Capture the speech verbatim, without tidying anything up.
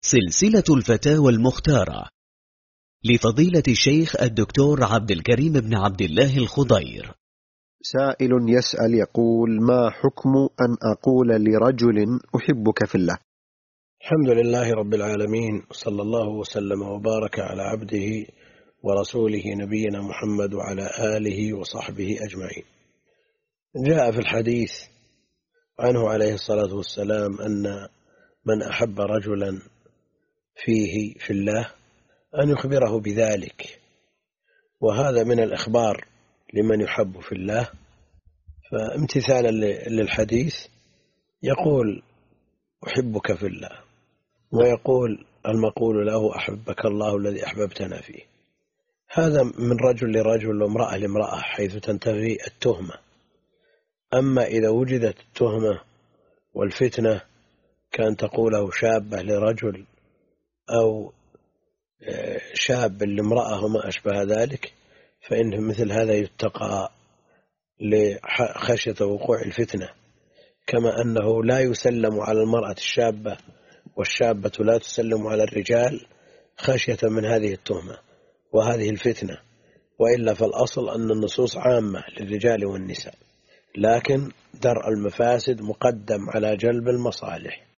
سلسلة الفتاوى المختارة لفضيلة الشيخ الدكتور عبد الكريم بن عبد الله الخضير. سائل يسأل يقول: ما حكم أن أقول لرجل أحبك في الله؟ الحمد لله رب العالمين، صلى الله وسلم وبارك على عبده ورسوله نبينا محمد وعلى آله وصحبه أجمعين. جاء في الحديث عنه عليه الصلاة والسلام أن من أحب رجلا فيه في الله أن يخبره بذلك، وهذا من الإخبار لمن يحب في الله. فامتثالا للحديث يقول أحبك في الله، ويقول المقول له أحبك الله الذي أحببتنا فيه. هذا من رجل لرجل وامرأة لامرأة حيث تنتهي التهمة. أما إذا وجدت التهمة والفتنة كان تقوله شابة لرجل أو شاب لامرأة وما أشبه ذلك، فإن مثل هذا يتقى لخشية وقوع الفتنة، كما أنه لا يسلم على المرأة الشابة والشابة لا تسلم على الرجال خشية من هذه التهمة وهذه الفتنة. وإلا فالأصل أن النصوص عامة للرجال والنساء، لكن درء المفاسد مقدم على جلب المصالح.